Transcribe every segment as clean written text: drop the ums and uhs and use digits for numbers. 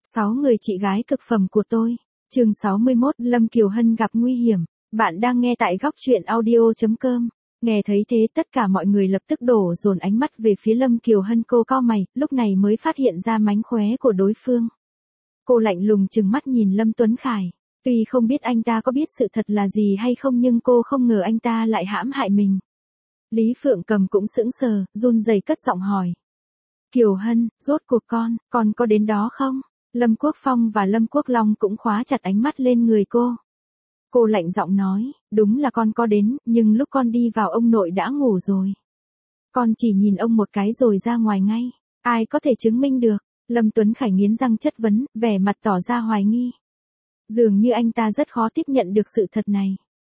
6 người chị gái cực phẩm của tôi. Chương 61, Lâm Kiều Hân gặp nguy hiểm. Bạn đang nghe tại góc truyện audio.com. Nghe thấy thế tất cả mọi người lập tức đổ dồn ánh mắt về phía Lâm Kiều Hân, cô cau mày, lúc này mới phát hiện ra mánh khóe của đối phương. Cô lạnh lùng trừng mắt nhìn Lâm Tuấn Khải. Tuy không biết anh ta có biết sự thật là gì hay không nhưng cô không ngờ anh ta lại hãm hại mình. Lý Phượng Cầm cũng sững sờ, run rẩy cất giọng hỏi. Kiều Hân, rốt cuộc con có đến đó không? Lâm Quốc Phong và Lâm Quốc Long cũng khóa chặt ánh mắt lên người cô. Cô lạnh giọng nói, đúng là con có đến, nhưng lúc con đi vào ông nội đã ngủ rồi. Con chỉ nhìn ông một cái rồi ra ngoài ngay, ai có thể chứng minh được? Lâm Tuấn Khải nghiến răng chất vấn, vẻ mặt tỏ ra hoài nghi. Dường như anh ta rất khó tiếp nhận được sự thật này.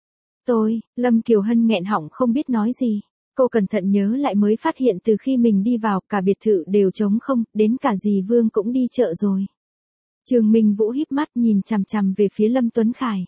Lâm Kiều Hân nghẹn họng không biết nói gì. Cô cẩn thận nhớ lại mới phát hiện từ khi mình đi vào, cả biệt thự đều trống không, đến cả dì Vương cũng đi chợ rồi. Trường Minh Vũ híp mắt nhìn chằm chằm về phía Lâm Tuấn Khải.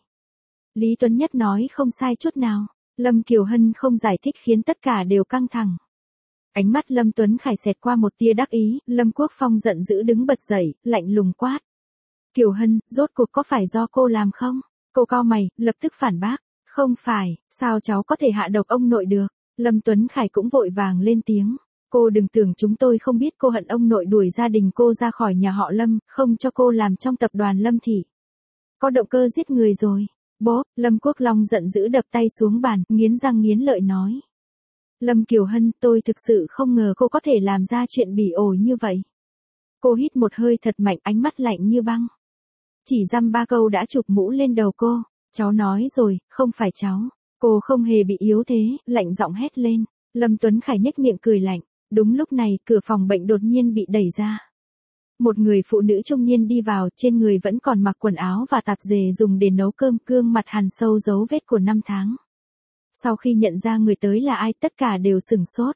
Lý Tuấn Nhất nói không sai chút nào. Lâm Kiều Hân không giải thích khiến tất cả đều căng thẳng. Ánh mắt Lâm Tuấn Khải xẹt qua một tia đắc ý, Lâm Quốc Phong giận dữ đứng bật dậy, lạnh lùng quát. Kiều Hân, rốt cuộc có phải do cô làm không? Cô cau mày, lập tức phản bác. Không phải, sao cháu có thể hạ độc ông nội được? Lâm Tuấn Khải cũng vội vàng lên tiếng. Cô đừng tưởng chúng tôi không biết cô hận ông nội đuổi gia đình cô ra khỏi nhà họ Lâm, không cho cô làm trong tập đoàn Lâm Thị. Có động cơ giết người rồi. Bố, Lâm Quốc Long giận dữ đập tay xuống bàn, nghiến răng nghiến lợi nói. Lâm Kiều Hân, tôi thực sự không ngờ cô có thể làm ra chuyện bỉ ổi như vậy. Cô hít một hơi thật mạnh, ánh mắt lạnh như băng. Chỉ dăm ba câu đã chụp mũ lên đầu cô. Cháu nói rồi, không phải cháu. Cô không hề bị yếu thế, lạnh giọng hét lên. Lâm Tuấn Khải nhếch miệng cười lạnh. Đúng lúc này, cửa phòng bệnh đột nhiên bị đẩy ra. Một người phụ nữ trung niên đi vào, trên người vẫn còn mặc quần áo và tạp dề dùng để nấu cơm, gương mặt hằn sâu dấu vết của năm tháng. Sau khi nhận ra người tới là ai, tất cả đều sửng sốt.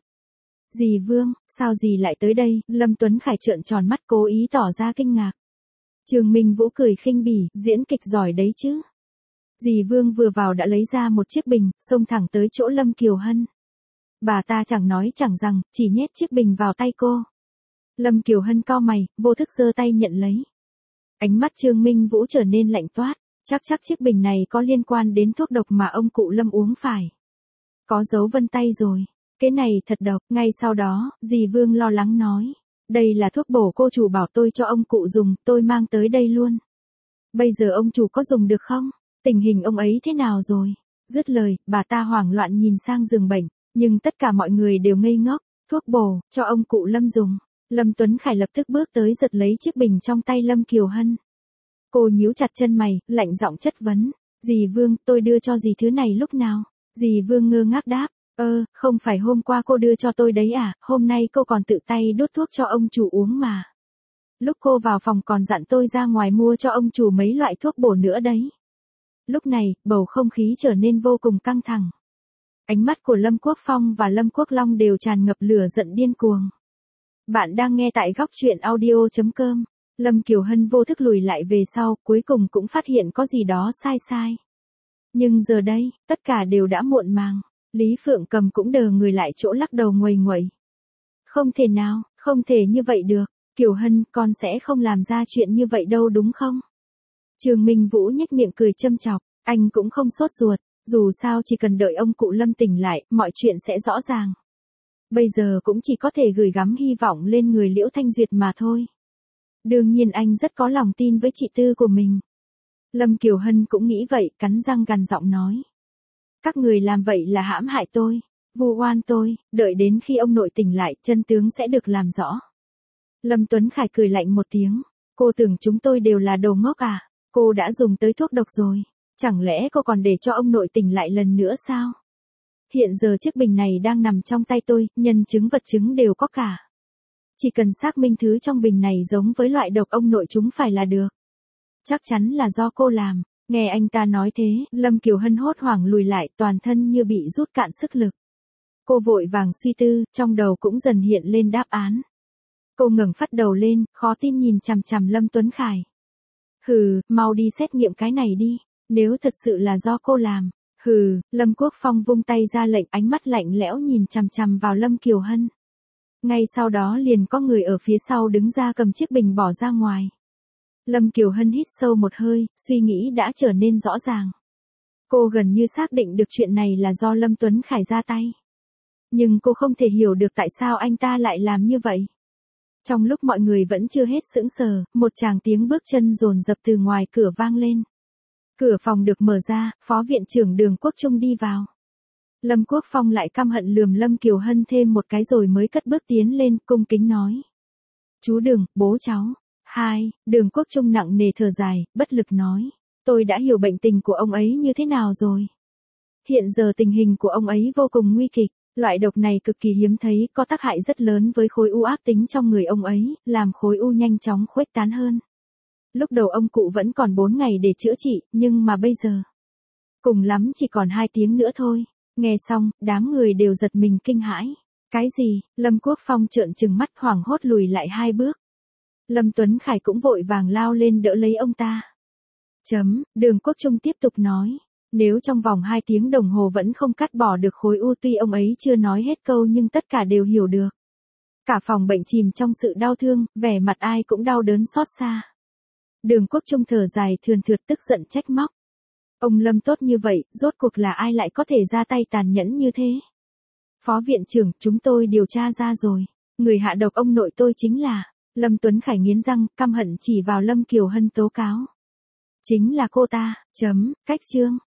Dì Vương, sao dì lại tới đây? Lâm Tuấn Khải trợn tròn mắt cố ý tỏ ra kinh ngạc. Trường Minh Vũ cười khinh bỉ, diễn kịch giỏi đấy chứ. Dì Vương vừa vào đã lấy ra một chiếc bình, xông thẳng tới chỗ Lâm Kiều Hân. Bà ta chẳng nói chẳng rằng, chỉ nhét chiếc bình vào tay cô. Lâm Kiều Hân cau mày, vô thức giơ tay nhận lấy. Ánh mắt Trương Minh Vũ trở nên lạnh toát, chắc chiếc bình này có liên quan đến thuốc độc mà ông cụ Lâm uống phải. Có dấu vân tay rồi, cái này thật độc. Ngay sau đó, dì Vương lo lắng nói. Đây là thuốc bổ cô chủ bảo tôi cho ông cụ dùng, tôi mang tới đây luôn. Bây giờ ông chủ có dùng được không? Tình hình ông ấy thế nào rồi? Dứt lời, bà ta hoảng loạn nhìn sang giường bệnh, nhưng tất cả mọi người đều ngây ngốc. Thuốc bổ, cho ông cụ Lâm dùng. Lâm Tuấn Khải lập tức bước tới giật lấy chiếc bình trong tay Lâm Kiều Hân. Cô nhíu chặt chân mày, lạnh giọng chất vấn. Dì Vương, tôi đưa cho dì thứ này lúc nào? Dì Vương ngơ ngác đáp. Không phải hôm qua cô đưa cho tôi đấy à, hôm nay cô còn tự tay đốt thuốc cho ông chủ uống mà. Lúc cô vào phòng còn dặn tôi ra ngoài mua cho ông chủ mấy loại thuốc bổ nữa đấy. Lúc này, bầu không khí trở nên vô cùng căng thẳng. Ánh mắt của Lâm Quốc Phong và Lâm Quốc Long đều tràn ngập lửa giận điên cuồng. Bạn đang nghe tại góc truyện audio.com. Lâm Kiều Hân vô thức lùi lại về sau, cuối cùng cũng phát hiện có gì đó sai. Nhưng giờ đây, tất cả đều đã muộn màng. Lý Phượng Cầm cũng đờ người lại chỗ lắc đầu nguầy nguậy. Không thể nào, không thể như vậy được. Kiều Hân, con sẽ không làm ra chuyện như vậy đâu đúng không? Trường Minh Vũ nhếch miệng cười châm chọc, anh cũng không sốt ruột, dù sao chỉ cần đợi ông cụ Lâm tỉnh lại, mọi chuyện sẽ rõ ràng. Bây giờ cũng chỉ có thể gửi gắm hy vọng lên người Liễu Thanh Duyệt mà thôi. Đương nhiên anh rất có lòng tin với chị Tư của mình. Lâm Kiều Hân cũng nghĩ vậy, cắn răng gằn giọng nói. Các người làm vậy là hãm hại tôi, vu oan tôi, đợi đến khi ông nội tỉnh lại, chân tướng sẽ được làm rõ. Lâm Tuấn Khải cười lạnh một tiếng. Cô tưởng chúng tôi đều là đồ ngốc à? Cô đã dùng tới thuốc độc rồi. Chẳng lẽ cô còn để cho ông nội tỉnh lại lần nữa sao? Hiện giờ chiếc bình này đang nằm trong tay tôi, nhân chứng vật chứng đều có cả. Chỉ cần xác minh thứ trong bình này giống với loại độc ông nội chúng phải là được. Chắc chắn là do cô làm. Nghe anh ta nói thế, Lâm Kiều Hân hốt hoảng lùi lại, toàn thân như bị rút cạn sức lực. Cô vội vàng suy tư, trong đầu cũng dần hiện lên đáp án. Cô ngẩng phát đầu lên, khó tin nhìn chằm chằm Lâm Tuấn Khải. Hừ, mau đi xét nghiệm cái này đi, nếu thật sự là do cô làm. Hừ, Lâm Quốc Phong vung tay ra lệnh, ánh mắt lạnh lẽo nhìn chằm chằm vào Lâm Kiều Hân. Ngay sau đó liền có người ở phía sau đứng ra cầm chiếc bình bỏ ra ngoài. Lâm Kiều Hân hít sâu một hơi, suy nghĩ đã trở nên rõ ràng. Cô gần như xác định được chuyện này là do Lâm Tuấn Khải ra tay. Nhưng cô không thể hiểu được tại sao anh ta lại làm như vậy. Trong lúc mọi người vẫn chưa hết sững sờ, một tràng tiếng bước chân dồn dập từ ngoài cửa vang lên. Cửa phòng được mở ra, Phó Viện trưởng Đường Quốc Trung đi vào. Lâm Quốc Phong lại căm hận lườm Lâm Kiều Hân thêm một cái rồi mới cất bước tiến lên, cung kính nói. Chú Đường, bố cháu. Đường Quốc Trung nặng nề thở dài, bất lực nói. Tôi đã hiểu bệnh tình của ông ấy như thế nào rồi. Hiện giờ tình hình của ông ấy vô cùng nguy kịch. Loại độc này cực kỳ hiếm thấy, có tác hại rất lớn với khối u ác tính trong người ông ấy, làm khối u nhanh chóng khuếch tán hơn. Lúc đầu ông cụ vẫn còn 4 ngày để chữa trị, nhưng mà bây giờ, cùng lắm chỉ còn 2 tiếng nữa thôi. Nghe xong, đám người đều giật mình kinh hãi. Cái gì? Lâm Quốc Phong trợn trừng mắt hoảng hốt lùi lại 2 bước. Lâm Tuấn Khải cũng vội vàng lao lên đỡ lấy ông ta. Đường Quốc Trung tiếp tục nói. Nếu trong vòng 2 tiếng đồng hồ vẫn không cắt bỏ được khối u, tuy ông ấy chưa nói hết câu nhưng tất cả đều hiểu được. Cả phòng bệnh chìm trong sự đau thương, vẻ mặt ai cũng đau đớn xót xa. Đường Quốc Trung thở dài thườn thượt tức giận trách móc. Ông Lâm tốt như vậy, rốt cuộc là ai lại có thể ra tay tàn nhẫn như thế? Phó Viện trưởng, chúng tôi điều tra ra rồi. Người hạ độc ông nội tôi chính là... Lâm Tuấn Khải nghiến răng, căm hận chỉ vào Lâm Kiều Hân tố cáo. Chính là cô ta. Cách chương.